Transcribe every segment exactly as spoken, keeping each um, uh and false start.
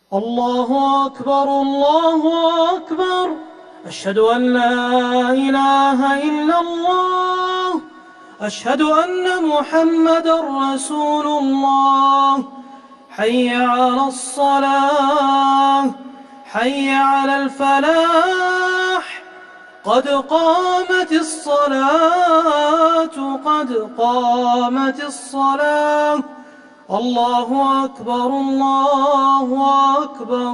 الله أكبر الله أكبر أشهد أن لا إله إلا الله أشهد أن محمدًا رسول الله حي على الصلاة حي على الفلاح قد قامت الصلاة قد قامت الصلاة الله أكبر الله أكبر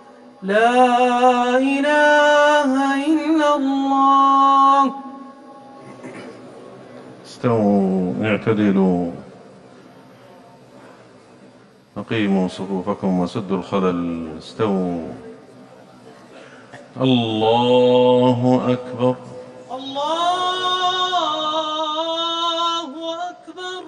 لا إله إلا الله. استووا اعتدلوا أقيموا صفوفكم وسدوا الخلل. استووا. الله أكبر الله أكبر.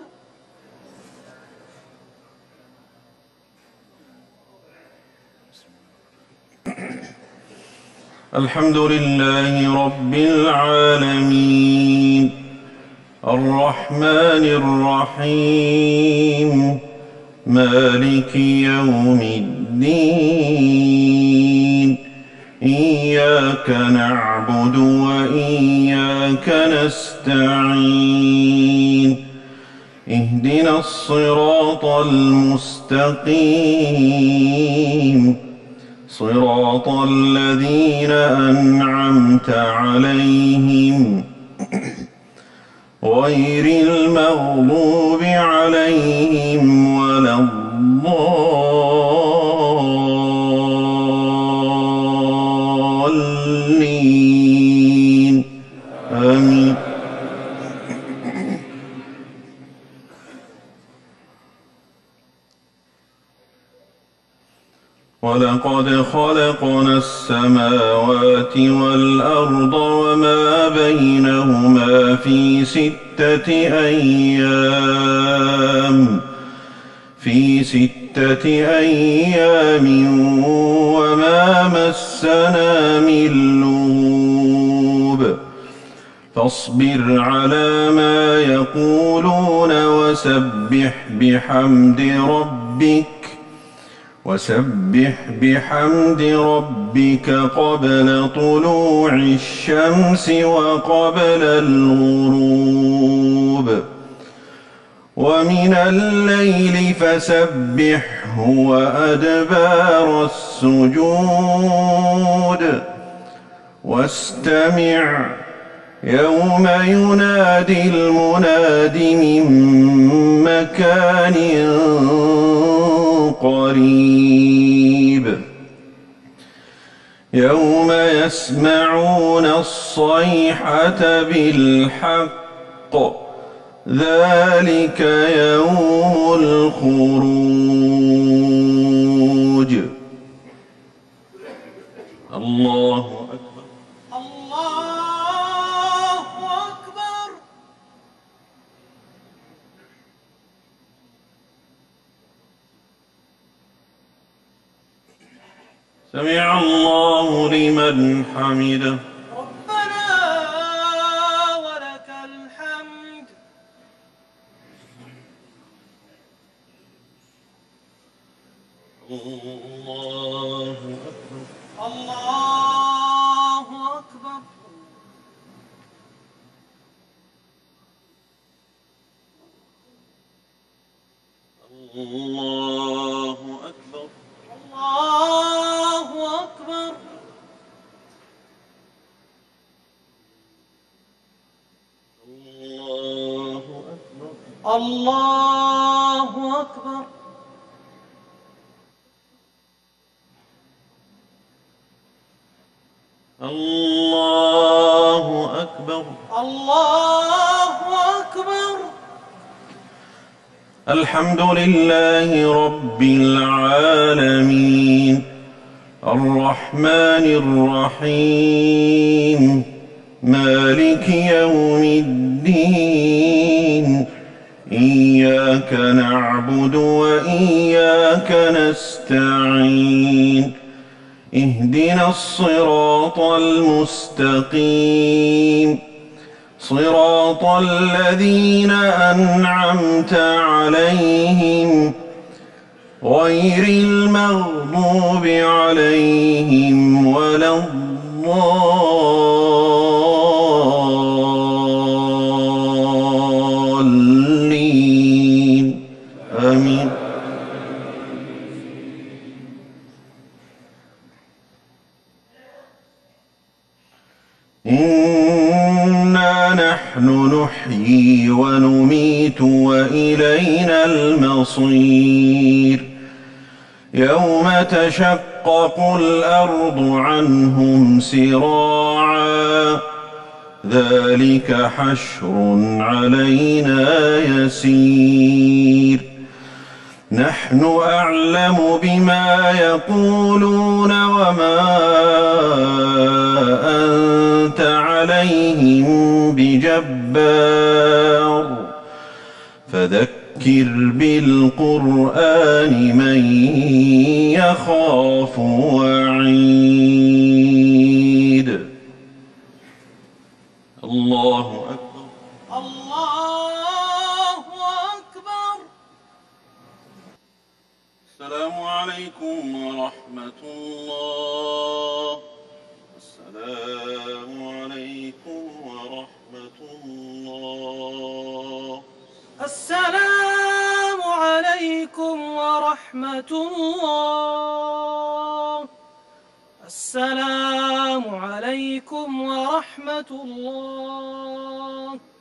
الحمد لله رب العالمين الرحمن الرحيم مالك يوم الدين إياك نعبد وإياك نستعين اهدنا الصراط المستقيم صراط الذين أنعمت عليهم غير المغضوب عليهم ولا الضالين آمين. ولقد خلقنا السماوات والأرض وما بينهما في ستة أيام في ستة أيام وما مسنا من لغوب فاصبر على ما يقولون وسبح بحمد ربك وسبح بحمد ربك قبل طلوع الشمس وقبل الغروب ومن الليل فسبحه وأدبار السجود واستمع يوم ينادي المناد من مكان قريب يوم يسمعون الصيحة بالحق ذلك يوم الخروج. الله أكبر الله أكبر. سمع الله لمن حمده. ربنا ولك الحمد. الله أكبر الله أكبر. الله أكبر الله أكبر. الله أكبر الله أكبر. الله أكبر الله أكبر. الحمد لله رب العالمين الرحمن الرحيم مالك يوم الدين إياك نعبد وإياك نستعين اهدنا الصراط المستقيم صراط الذين أنعمت عليهم غير المغضوب عليهم ولا الضالين آمين. إنا نحن نحيي ونميت وإلينا المصير يوم تشقق الأرض عنهم سراعا ذلك حشر علينا يسير نحن أعلم بما يقولون وما أنت عليهم بجبار فذكر بالقرآن من يخاف وعيد. الله أكبر. الله أكبر. السلام عليكم ورحمة الله. السلام عليكم ورحمة الله. السلام عليكم ورحمة الله. السلام عليكم ورحمة الله.